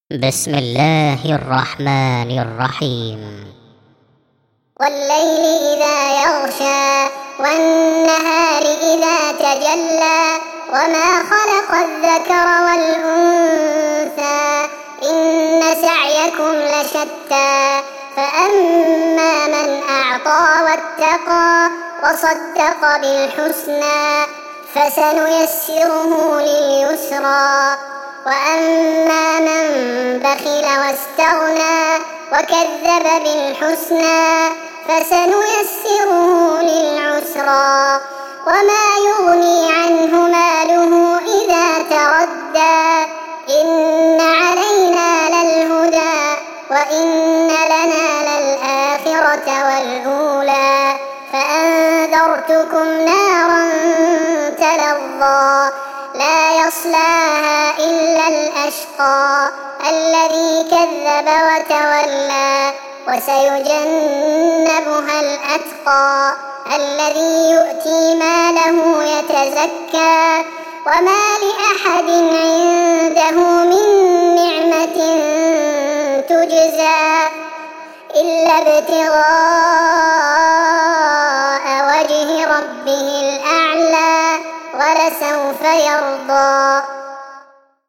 بسم الله الرحمن الرحيم. والليل إذا يغشى والنهار إذا تجلى وما خلق الذكر والأنثى إن سعيكم لشتى فأما من أعطى واتقى وصدق بالحسنى فسنيسره لليسرى وأما من بخل واستغنى وكذب بالحسنى فسنيسره للعسرى وما يغني عنه ماله إذا تردى إن علينا للهدى وإن لنا للآخرة والأولى فأنذرتكم نارا تلظى لا يصلاها إلا الأشقى الذي كذب وتولى وسيجنبها الأتقى الذي يؤتي ماله يتزكى وما لأحد عنده من نعمة تجزى إلا ابتغاء وجه ربه الأعلى ولسوف يرضى.